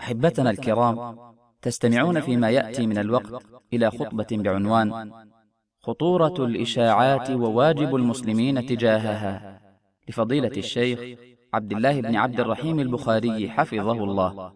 أحبتنا الكرام، تستمعون فيما يأتي من الوقت إلى خطبة بعنوان خطورة الإشاعات وواجب المسلمين تجاهها، لفضيلة الشيخ عبد الله بن عبد الرحيم البخاري حفظه الله.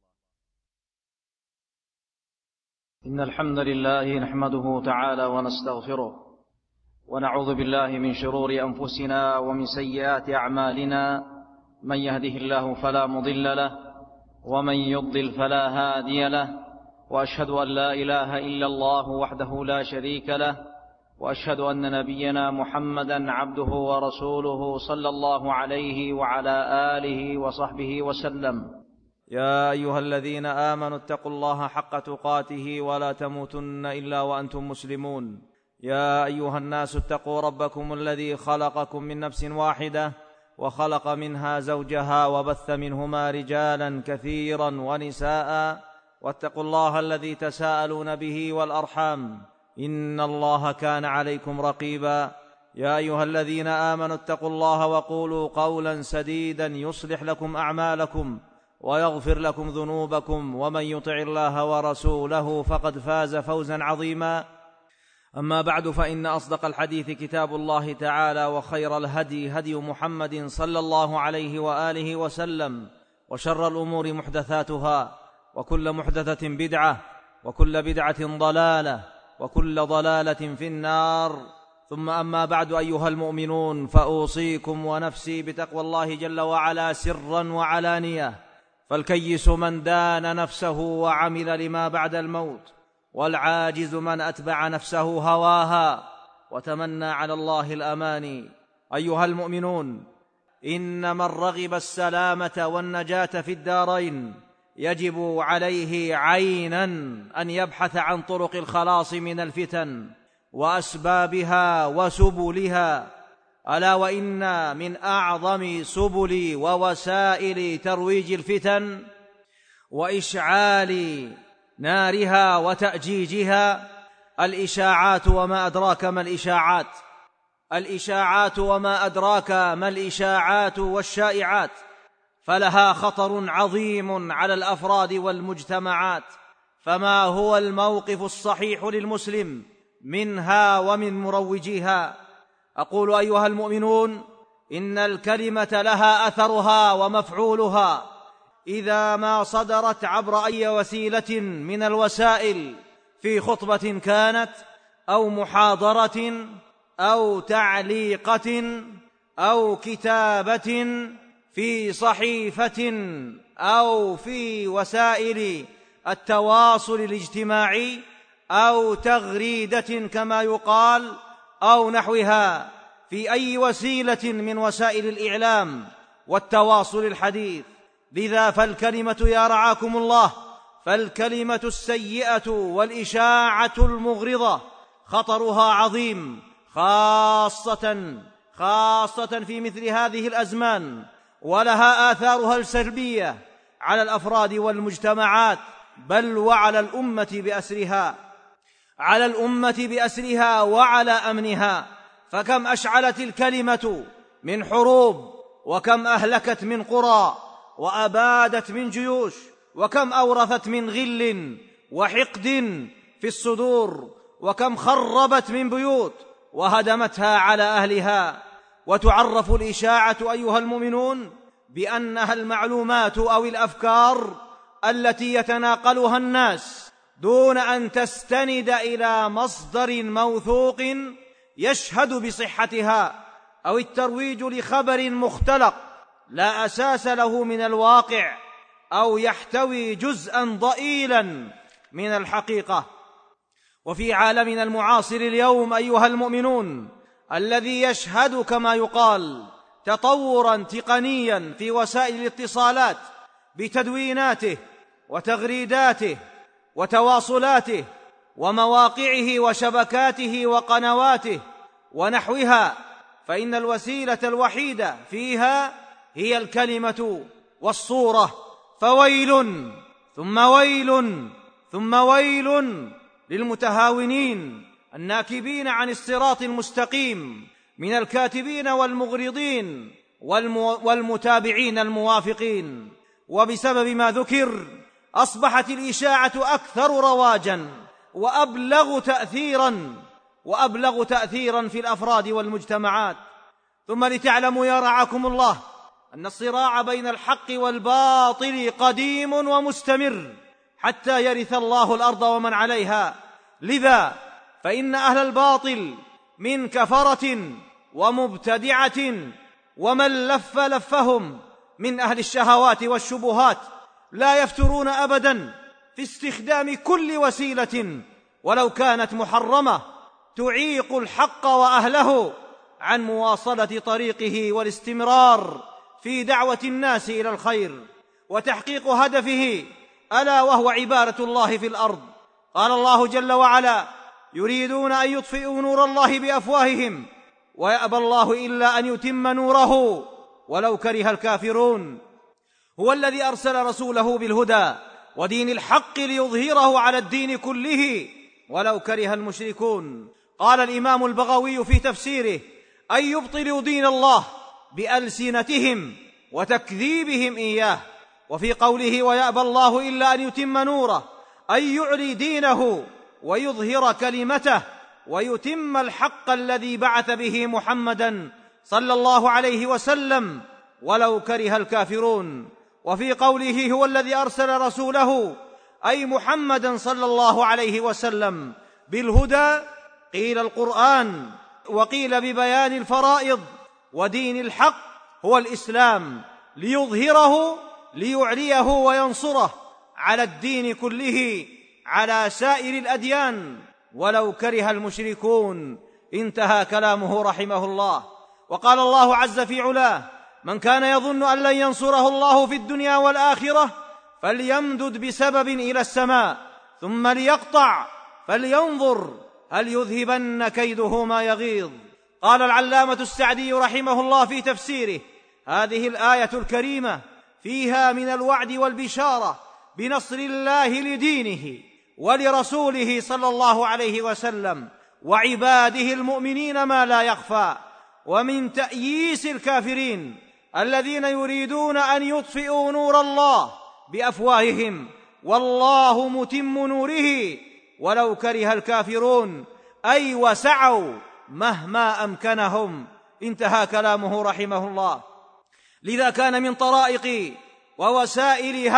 إن الحمد لله نحمده تعالى ونستغفره، ونعوذ بالله من شرور أنفسنا ومن سيئات أعمالنا، من يهده الله فلا مضل له ومن يضلل فلا هادي له، وأشهد أن لا إله إلا الله وحده لا شريك له، وأشهد أن نبينا محمدا عبده ورسوله صلى الله عليه وعلى آله وصحبه وسلم. يا أيها الذين آمنوا اتقوا الله حق تقاته ولا تموتن إلا وأنتم مسلمون. يا أيها الناس اتقوا ربكم الذي خلقكم من نفس واحدة وخلق منها زوجها وبث منهما رجالا كثيرا ونساء، واتقوا الله الذي تساءلون به والأرحام، إن الله كان عليكم رقيبا. يا أيها الذين آمنوا اتقوا الله وقولوا قولا سديدا يصلح لكم أعمالكم ويغفر لكم ذنوبكم، ومن يطع الله ورسوله فقد فاز فوزا عظيما. أما بعد، فإن أصدق الحديث كتاب الله تعالى، وخير الهدي هدي محمد صلى الله عليه وآله وسلم، وشر الأمور محدثاتها، وكل محدثة بدعة، وكل بدعة ضلالة، وكل ضلالة في النار. ثم أما بعد، أيها المؤمنون، فأوصيكم ونفسي بتقوى الله جل وعلا سرا وعلانية، فالكيس من دان نفسه وعمل لما بعد الموت، والعاجز من أتبع نفسه هواها وتمنى على الله الأماني. أيها المؤمنون، إن من رغب السلامة والنجاة في الدارين يجب عليه عينا أن يبحث عن طرق الخلاص من الفتن وأسبابها وسبلها، ألا وإن من أعظم سبل ووسائل ترويج الفتن وإشعال نارها وتأجيجها الإشاعات. وما أدراك ما الإشاعات؟ الإشاعات وما أدراك ما الإشاعات والشائعات، فلها خطر عظيم على الأفراد والمجتمعات. فما هو الموقف الصحيح للمسلم منها ومن مروجيها؟ أقول أيها المؤمنون، إن الكلمة لها أثرها ومفعولها إذا ما صدرت عبر أي وسيلة من الوسائل، في خطبة كانت، أو محاضرة، أو تعليقة، أو كتابة في صحيفة، أو في وسائل التواصل الاجتماعي، أو تغريدة كما يقال، أو نحوها، في أي وسيلة من وسائل الإعلام والتواصل الحديث. لذا فالكلمة يا رعاكم الله، فالكلمة السيئة والإشاعة المغرضة خطرها عظيم، خاصة في مثل هذه الأزمان، ولها آثارها السلبية على الأفراد والمجتمعات، بل وعلى الأمة بأسرها وعلى أمنها. فكم أشعلت الكلمة من حروب، وكم أهلكت من قرى، وأبادت من جيوش، وكم أورثت من غل وحقد في الصدور، وكم خربت من بيوت وهدمتها على أهلها. وتعرف الإشاعة أيها المؤمنون بأنها المعلومات أو الأفكار التي يتناقلها الناس دون أن تستند إلى مصدر موثوق يشهد بصحتها، أو الترويج لخبر مختلق لا أساس له من الواقع، أو يحتوي جزءا ضئيلا من الحقيقة. وفي عالمنا المعاصر اليوم أيها المؤمنون، الذي يشهد كما يقال تطورا تقنيا في وسائل الاتصالات بتدويناته وتغريداته وتواصلاته ومواقعه وشبكاته وقنواته ونحوها، فإن الوسيلة الوحيدة فيها هي الكلمة والصورة. فويل ثم ويل ثم ويل للمتهاونين الناكبين عن الصراط المستقيم من الكاتبين والمغرضين والمتابعين الموافقين. وبسبب ما ذكر أصبحت الإشاعة أكثر رواجا وأبلغ تأثيرا في الأفراد والمجتمعات. ثم لتعلموا يا رعاكم الله أن الصراع بين الحق والباطل قديم ومستمر حتى يرث الله الأرض ومن عليها. لذا فإن أهل الباطل من كفرة ومبتدعة ومن لفهم من أهل الشهوات والشبهات لا يفترون أبدا في استخدام كل وسيلة ولو كانت محرمة تعيق الحق وأهله عن مواصلة طريقه والاستمرار في دعوة الناس إلى الخير وتحقيق هدفه، ألا وهو عبادة الله في الأرض. قال الله جل وعلا: يريدون أن يطفئوا نور الله بأفواههم ويأبى الله إلا أن يتم نوره ولو كره الكافرون. هو الذي أرسل رسوله بالهدى ودين الحق ليظهره على الدين كله ولو كره المشركون. قال الإمام البغوي في تفسيره: أن يبطلوا دين الله بألسنتهم وتكذيبهم إياه. وفي قوله: ويأبى الله إلا أن يتم نوره، أن يعلي دينه ويظهر كلمته ويتم الحق الذي بعث به محمدا صلى الله عليه وسلم ولو كره الكافرون. وفي قوله: هو الذي أرسل رسوله أي محمدا صلى الله عليه وسلم بالهدى، قيل القرآن وقيل ببيان الفرائض ودين الحق هو الإسلام، ليظهره ليعليه وينصره على الدين كله على سائر الأديان ولو كره المشركون. انتهى كلامه رحمه الله. وقال الله عز في علاه: من كان يظن أن لن ينصره الله في الدنيا والآخرة فليمدد بسبب إلى السماء ثم ليقطع فلينظر هل يذهبن كيده ما يغيظ. قال العلامة السعدي رحمه الله في تفسيره: هذه الآية الكريمة فيها من الوعد والبشارة بنصر الله لدينه ولرسوله صلى الله عليه وسلم وعباده المؤمنين ما لا يخفى، ومن تأييس الكافرين الذين يريدون أن يطفئوا نور الله بأفواههم والله متم نوره ولو كره الكافرون، أي وسعوا مهما أمكنهم. انتهى كلامه رحمه الله. لذا كان من طرائق ووسائل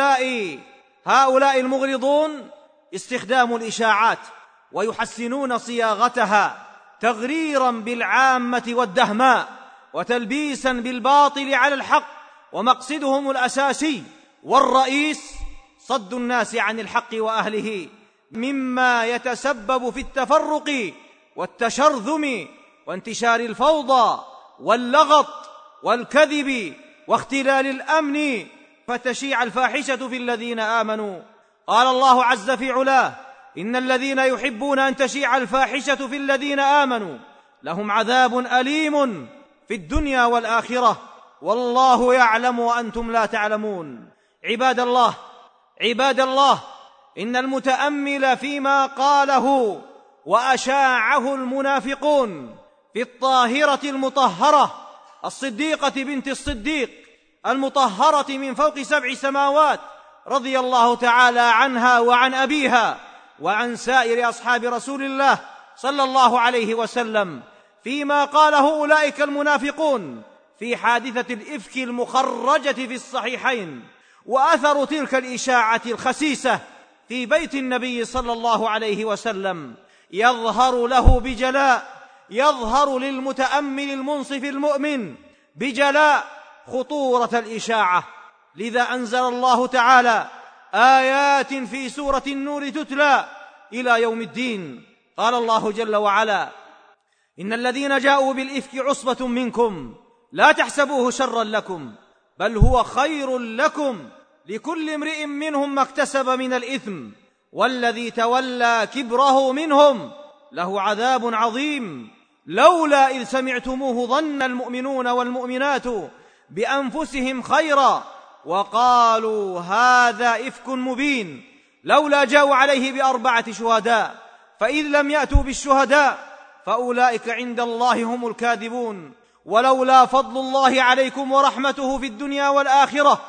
هؤلاء المغرضون استخدام الإشاعات، ويحسنون صياغتها تغريرا بالعامة والدهماء وتلبيسا بالباطل على الحق، ومقصدهم الأساسي والرئيس صد الناس عن الحق وأهله، مما يتسبب في التفرق والتشرذم وانتشار الفوضى واللغط والكذب واختلال الأمن، فتشيع الفاحشة في الذين آمنوا. قال الله عز في علاه: إن الذين يحبون أن تشيع الفاحشة في الذين آمنوا لهم عذاب أليم في الدنيا والآخرة والله يعلم وأنتم لا تعلمون. عباد الله، إن المتأمل فيما قاله وأشاعه المنافقون في الطاهرة المطهرة الصديقة بنت الصديق المطهرة من فوق 7 سماوات رضي الله تعالى عنها وعن أبيها وعن سائر أصحاب رسول الله صلى الله عليه وسلم، فيما قاله أولئك المنافقون في حادثة الإفك المخرجة في الصحيحين، وأثر تلك الإشاعة الخسيسة في بيت النبي صلى الله عليه وسلم يظهر للمتأمل المنصف المؤمن بجلاء خطورة الإشاعة. لذا أنزل الله تعالى آيات في سورة النور تتلى إلى يوم الدين. قال الله جل وعلا: إن الذين جاءوا بالإفك عصبة منكم لا تحسبوه شرا لكم بل هو خير لكم لكل امرئ منهم ما اكتسب من الإثم والذي تولى كبره منهم له عذاب عظيم لولا إذ سمعتموه ظن المؤمنون والمؤمنات بأنفسهم خيرا وقالوا هذا إفك مبين لولا جاءوا عليه ب4 شهداء فإذ لم يأتوا بالشهداء فأولئك عند الله هم الكاذبون ولولا فضل الله عليكم ورحمته في الدنيا والآخرة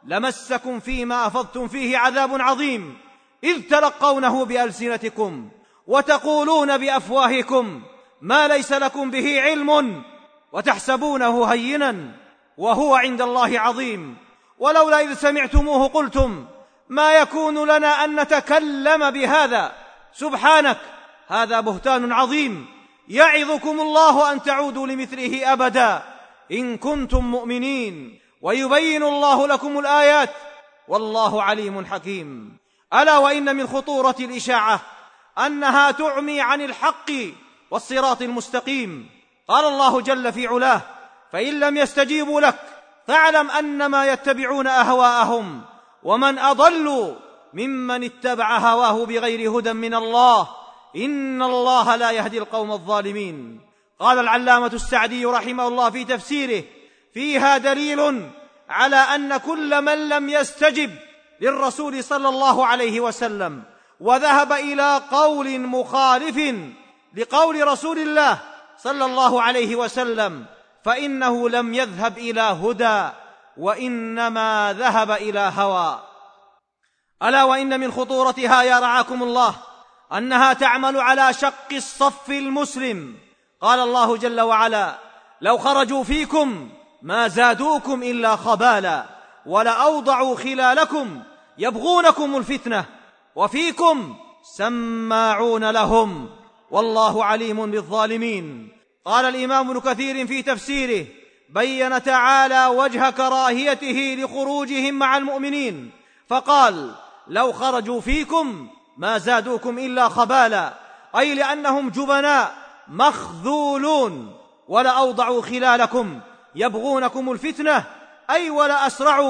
لمسكم فيما أفضتم فيه عذاب عظيم إذ تلقونه بألسنتكم وتقولون بأفواهكم ما ليس لكم به علم وتحسبونه هينا وهو عند الله عظيم ولولا إذ سمعتموه قلتم ما يكون لنا أن نتكلم بهذا سبحانك هذا بهتان عظيم يعظكم الله أن تعودوا لمثله أبدا إن كنتم مؤمنين ويبين الله لكم الآيات والله عليم حكيم. ألا وإن من خطورة الإشاعة أنها تعمي عن الحق والصراط المستقيم. قال الله جل في علاه فإن لم يستجيبوا لك فاعلم أنما يتبعون أهواءهم ومن أضل ممن اتبع هواه بغير هدى من الله إن الله لا يهدي القوم الظالمين. قال العلامة السعدي رحمه الله في تفسيره فيها دليل على أن كل من لم يستجب للرسول صلى الله عليه وسلم وذهب إلى قول مخالف لقول رسول الله صلى الله عليه وسلم فإنه لم يذهب إلى هدى وإنما ذهب إلى هوى. ألا وإن من خطورتها يا رعاكم الله أنها تعمل على شق الصف المسلم. قال الله جل وعلا لو خرجوا فيكم ما زادوكم إلا خبالا ولأوضعوا خلالكم يبغونكم الفتنة وفيكم سماعون لهم والله عليم بالظالمين. قال الإمام ابن كثير في تفسيره بين تعالى وجه كراهيته لخروجهم مع المؤمنين فقال لو خرجوا فيكم ما زادوكم إلا خبالا أي لأنهم جبناء مخذولون ولأوضعوا خلالكم يبغونكم الفتنة أي ولا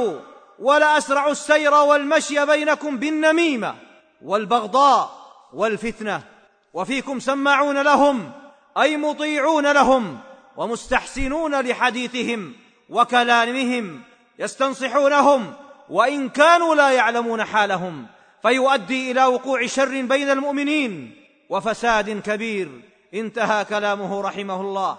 أسرعوا السير والمشي بينكم بالنميمة والبغضاء والفتنة وفيكم سماعون لهم أي مطيعون لهم ومستحسنون لحديثهم وكلامهم يستنصحونهم وإن كانوا لا يعلمون حالهم فيؤدي إلى وقوع شر بين المؤمنين وفساد كبير. انتهى كلامه رحمه الله.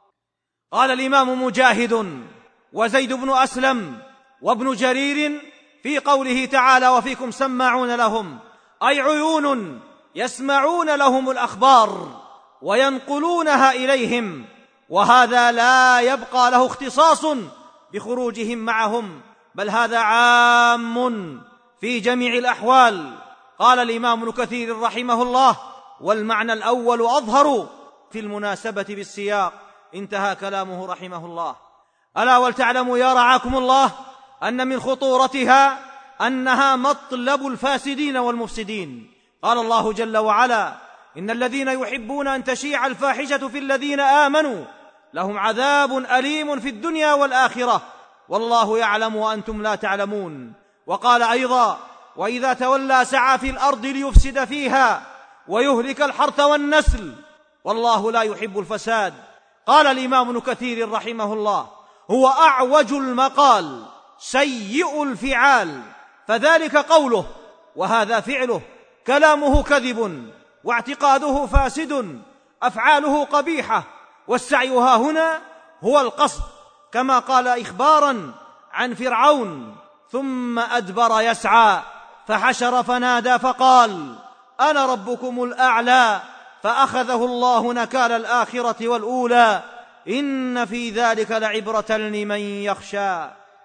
قال الإمام مجاهد وزيد بن أسلم وابن جرير في قوله تعالى وفيكم سماعون لهم أي عيون يسمعون لهم الأخبار وينقلونها إليهم وهذا لا يبقى له اختصاص بخروجهم معهم بل هذا عام في جميع الأحوال. قال الإمام ابن كثير رحمه الله والمعنى الأول أظهر في المناسبة بالسياق. انتهى كلامه رحمه الله. ألا ولتعلموا يا رعاكم الله أن من خطورتها أنها مطلب الفاسدين والمفسدين. قال الله جل وعلا إن الذين يحبون أن تشيع الفاحشة في الذين آمنوا لهم عذاب أليم في الدنيا والآخرة والله يعلم وأنتم لا تعلمون. وقال أيضا وإذا تولى سعى في الأرض ليفسد فيها ويهلك الحرث والنسل والله لا يحب الفساد. قال الإمام ابن كثير رحمه الله هو أعوج المقال سيء الفعال فذلك قوله وهذا فعله كلامه كذب واعتقاده فاسد أفعاله قبيحة والسعي ها هنا هو القصد كما قال إخبارا عن فرعون ثم أدبر يسعى فحشر فنادى فقال أنا ربكم الأعلى فأخذه الله نكال الآخرة والأولى إن في ذلك لعبرة لمن يخشى.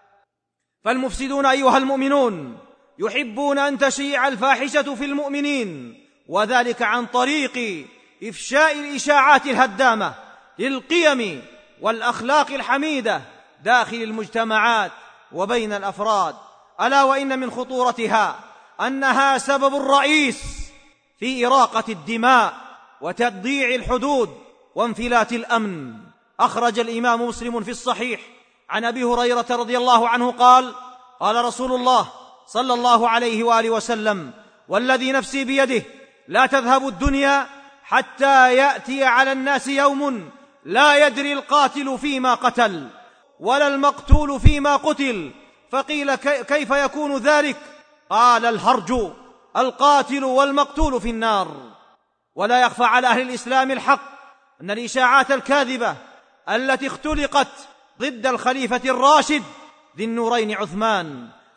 فالمفسدون أيها المؤمنون يحبون أن تشيع الفاحشة في المؤمنين وذلك عن طريق إفشاء الإشاعات الهدامة للقيم والأخلاق الحميدة داخل المجتمعات وبين الأفراد. ألا وإن من خطورتها أنها سبب الرئيس في إراقة الدماء وتضييع الحدود وانفلات الأمن. أخرج الإمام مسلم في الصحيح عن أبي هريرة رضي الله عنه قال قال رسول الله صلى الله عليه وآله وسلم والذي نفسي بيده لا تذهب الدنيا حتى يأتي على الناس يوم لا يدري القاتل فيما قتل ولا المقتول فيما قتل فقيل كيف يكون ذلك؟ قال الهرج القاتل والمقتول في النار. ولا يخفى على أهل الإسلام الحق أن الإشاعات الكاذبة التي اختلقت ضد الخليفة الراشد ذي النورين عثمان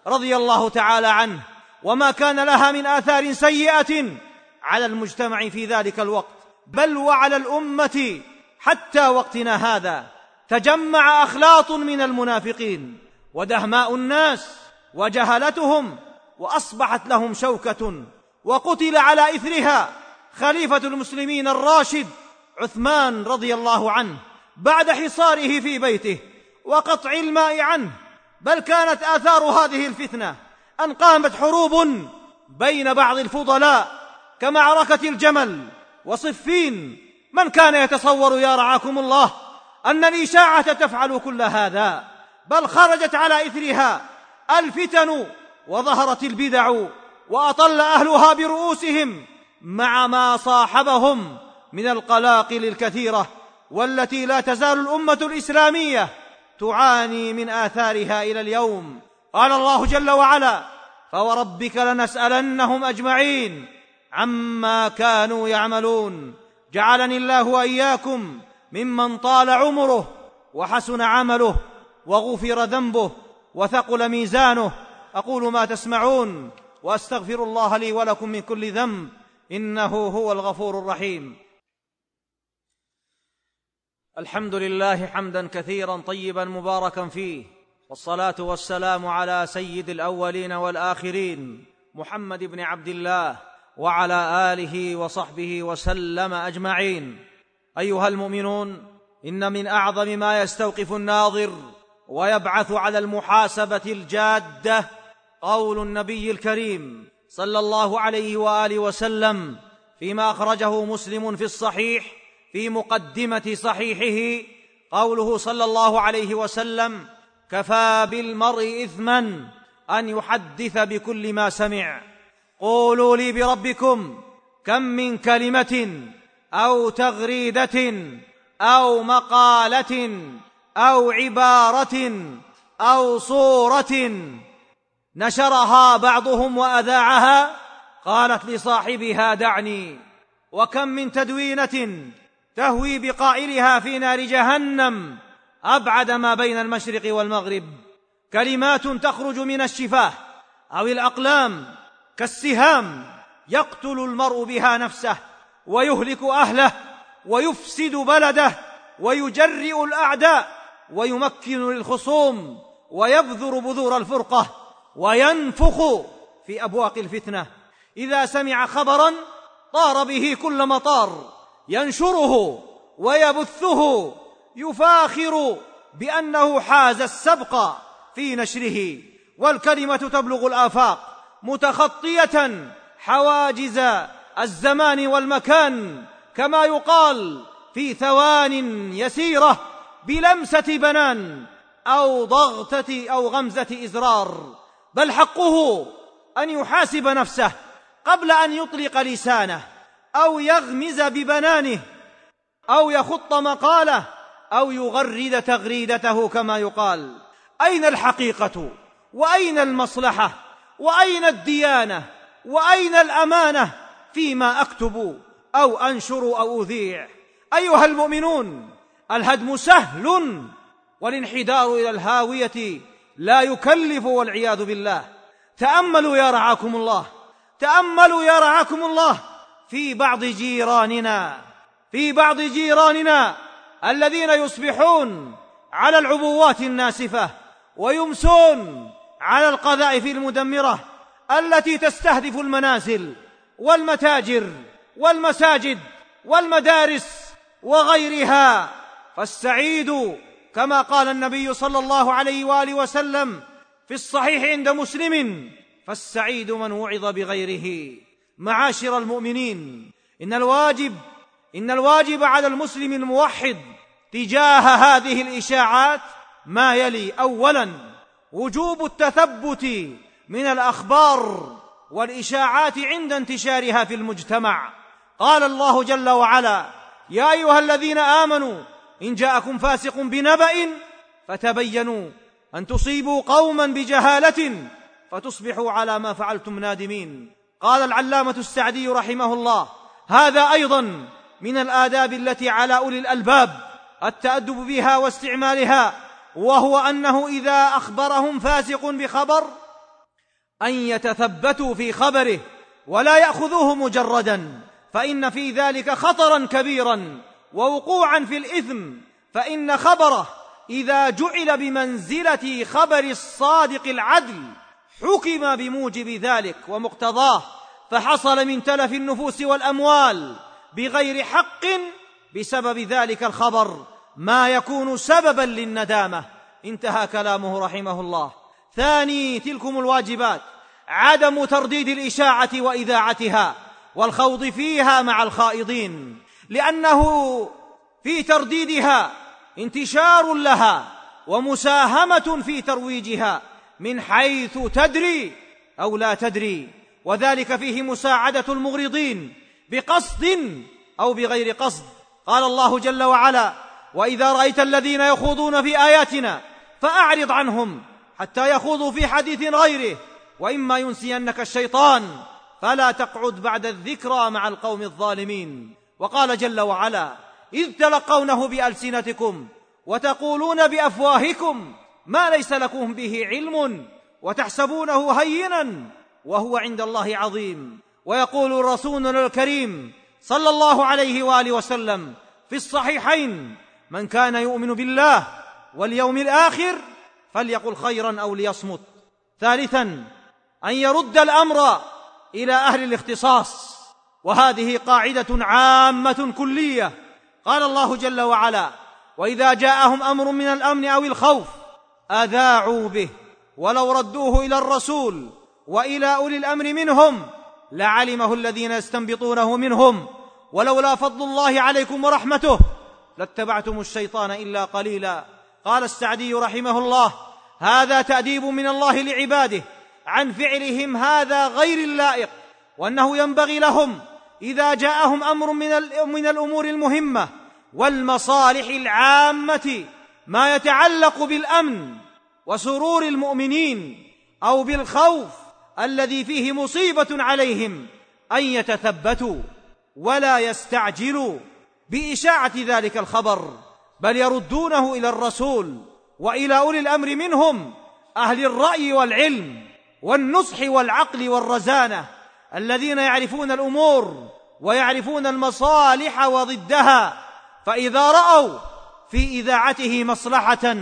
رضي الله تعالى عنه، وما كان لها من آثار سيئة على المجتمع في ذلك الوقت، بل وعلى الأمة حتى وقتنا هذا. تجمع أخلاط من المنافقين ودهماء الناس وجهلتهم، وأصبحت لهم شوكة، وقتل على إثرها خليفة المسلمين الراشد عثمان رضي الله عنه بعد حصاره في بيته وقطع الماء عنه. بل كانت آثار هذه الفتنة أن قامت حروب بين بعض الفضلاء كمعركة الجمل وصفين. من كان يتصور يا رعاكم الله أن الإشاعة تفعل كل هذا؟ بل خرجت على إثرها الفتن وظهرت البدع، وأطل أهلها برؤوسهم مع ما صاحبهم من القلاقل الكثيرة، والتي لا تزال الأمة الإسلامية تعاني من آثارها إلى اليوم. قال الله جل وعلا: فوربك لنسألنهم أجمعين عما كانوا يعملون. جعلني الله وإياكم ممن طال عمره وحسن عمله وغفر ذنبه وثقل ميزانه. أقول ما تسمعون وأستغفر الله لي ولكم من كل ذنب، إنه هو الغفور الرحيم. الحمد لله حمدا كثيرا طيبا مباركا فيه، والصلاة والسلام على سيد الأولين والآخرين محمد بن عبد الله وعلى آله وصحبه وسلم أجمعين. أيها المؤمنون، إن من أعظم ما يستوقف الناظر ويبعث على المحاسبة الجادة قول النبي الكريم صلى الله عليه وآله وسلم فيما أخرجه مسلم في الصحيح في مقدمة صحيحه، قوله صلى الله عليه وسلم: كفى بالمرء إثما أن يحدث بكل ما سمع. قولوا لي بربكم كم من كلمة أو تغريدة أو مقالة أو عبارة أو صورة نشرها بعضهم وأذاعها قالت لصاحبها دعني، وكم من تدوينة تهوي بقائلها في نار جهنم أبعد ما بين المشرق والمغرب. كلمات تخرج من الشفاه أو الأقلام كالسهام يقتل المرء بها نفسه ويهلك أهله ويفسد بلده ويجرئ الأعداء ويمكن للخصوم ويبذر بذور الفرقة وينفخ في أبواق الفتنة. إذا سمع خبرا طار به كل مطار ينشره ويبثه يفاخر بأنه حاز السبق في نشره، والكلمة تبلغ الآفاق متخطية حواجز الزمان والمكان، كما يقال في ثوان يسيرة بلمسة بنان أو ضغطة أو غمزة إزرار. بل حقه أن يحاسب نفسه قبل أن يطلق لسانه أو يغمز ببنانه أو يخط مقاله أو يغرد تغريدته كما يقال. أين الحقيقة؟ وأين المصلحة؟ وأين الديانة؟ وأين الأمانة فيما أكتب أو أنشر أو أذيع؟ أيها المؤمنون، الهدم سهل والانحدار إلى الهاوية لا يكلف والعياذ بالله. تأملوا يا رعاكم الله، تأملوا يا رعاكم الله في بعض جيراننا الذين يصبحون على العبوات الناسفة ويمسون على القذائف المدمرة التي تستهدف المنازل والمتاجر والمساجد والمدارس وغيرها. فالسعيد كما قال النبي صلى الله عليه وآله وسلم في الصحيح عند مسلم: فالسعيد من وعظ بغيره. معاشر المؤمنين، إن الواجب على المسلم الموحد تجاه هذه الإشاعات ما يلي: أولا، وجوب التثبت من الأخبار والإشاعات عند انتشارها في المجتمع. قال الله جل وعلا: يا أيها الذين آمنوا إن جاءكم فاسق بنبأ فتبينوا أن تصيبوا قوما بجهالة فتصبحوا على ما فعلتم نادمين. قال العلامة السعدي رحمه الله: هذا أيضا من الآداب التي على أولي الألباب التأدب بها واستعمالها، وهو أنه إذا أخبرهم فاسق بخبر أن يتثبتوا في خبره ولا يأخذوه مجردا، فإن في ذلك خطرا كبيرا ووقوعا في الإثم، فإن خبره إذا جعل بمنزلة خبر الصادق العدل حكم بموجب ذلك ومقتضاه، فحصل من تلف النفوس والأموال بغير حق بسبب ذلك الخبر ما يكون سببا للندامة. انتهى كلامه رحمه الله. ثاني تلكم الواجبات عدم ترديد الإشاعة وإذاعتها والخوض فيها مع الخائضين، لأنه في ترديدها انتشار لها ومساهمة في ترويجها من حيث تدري أو لا تدري، وذلك فيه مساعدة المغرضين بقصد أو بغير قصد. قال الله جل وعلا: وإذا رأيت الذين يخوضون في آياتنا فأعرض عنهم حتى يخوضوا في حديث غيره، وإما ينسينك الشيطان فلا تقعد بعد الذكرى مع القوم الظالمين. وقال جل وعلا: إذ تلقونه بألسنتكم وتقولون بأفواهكم ما ليس لكم به علم وتحسبونه هينا وهو عند الله عظيم. ويقول رسولنا الكريم صلى الله عليه وآله وسلم في الصحيحين: من كان يؤمن بالله واليوم الآخر فليقل خيرا أو ليصمت. ثالثا أن يرد الأمر إلى أهل الاختصاص، وهذه قاعدة عامة كلية. قال الله جل وعلا: وإذا جاءهم أمر من الأمن أو الخوف أذاعوا به ولو ردوه إلى الرسول وإلى أولي الأمر منهم لعلمه الذين يستنبطونه منهم ولولا فضل الله عليكم ورحمته لاتبعتم الشيطان إلا قليلا. قال السعدي رحمه الله: هذا تأديب من الله لعباده عن فعلهم هذا غير اللائق، وأنه ينبغي لهم إذا جاءهم أمر من الأمور المهمة والمصالح العامة ما يتعلق بالأمن وسرور المؤمنين أو بالخوف الذي فيه مصيبة عليهم أن يتثبتوا ولا يستعجلوا بإشاعة ذلك الخبر، بل يردونه إلى الرسول وإلى أولي الأمر منهم أهل الرأي والعلم والنصح والعقل والرزانة الذين يعرفون الأمور ويعرفون المصالح وضدها، فإذا رأوا في إذاعته مصلحة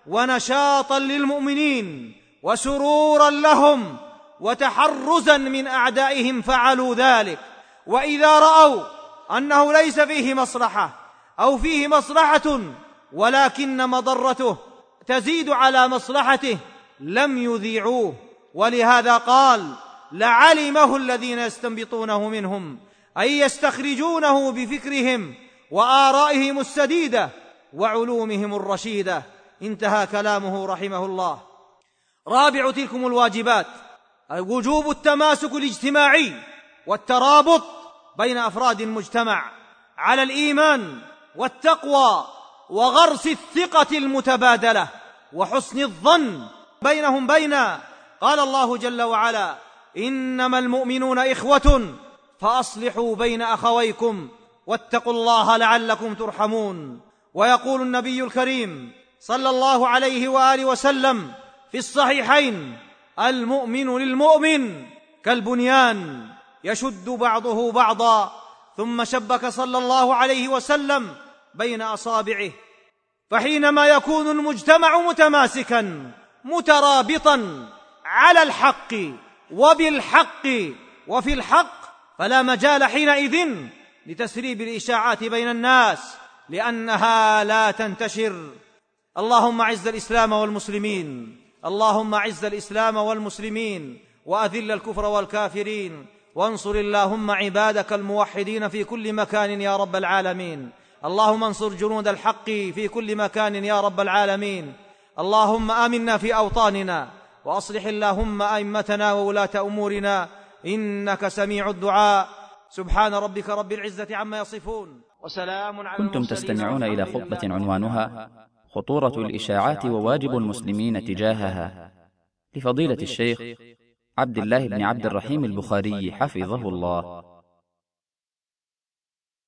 ونشاطا للمؤمنين وسرورا لهم وتحرزا من أعدائهم فعلوا ذلك، وإذا رأوا أنه ليس فيه مصلحة أو فيه مصلحة ولكن مضرته تزيد على مصلحته لم يذيعوه. ولهذا قال: لعلمه الذين يستنبطونه منهم، أي يستخرجونه بفكرهم وآرائهم السديدة وعلومهم الرشيدة. انتهى كلامه رحمه الله. رابع تلكم الواجبات وجوب التماسك الاجتماعي والترابط بين أفراد المجتمع على الإيمان والتقوى وغرس الثقة المتبادلة وحسن الظن بينهم بينا. قال الله جل وعلا: إنما المؤمنون إخوة فأصلحوا بين أخويكم واتقوا الله لعلكم ترحمون. ويقول النبي الكريم صلى الله عليه وآله وسلم في الصحيحين: المؤمن للمؤمن كالبنيان يشد بعضه بعضا. ثم شبك صلى الله عليه وسلم بين أصابعه. فحينما يكون المجتمع متماسكا مترابطا على الحق وبالحق وفي الحق فلا مجال حينئذ لتسريب الإشاعات بين الناس لأنها لا تنتشر. اللهم أعز الإسلام والمسلمين، اللهم أعز الإسلام والمسلمين وأذل الكفر والكافرين، وانصر اللهم عبادك الموحدين في كل مكان يا رب العالمين. اللهم انصر جنود الحق في كل مكان يا رب العالمين. اللهم آمنا في أوطاننا وأصلح اللهم أئمتنا وولاة أمورنا إنك سميع الدعاء. سبحان ربك رب العزة عما يصفون وسلام على كنتم تستمعون إلى خطبة عنوانها خطورة الإشاعات وواجب المسلمين تجاهها، لفضيلة الشيخ عبد الله بن عبد الرحيم البخاري حفظه الله.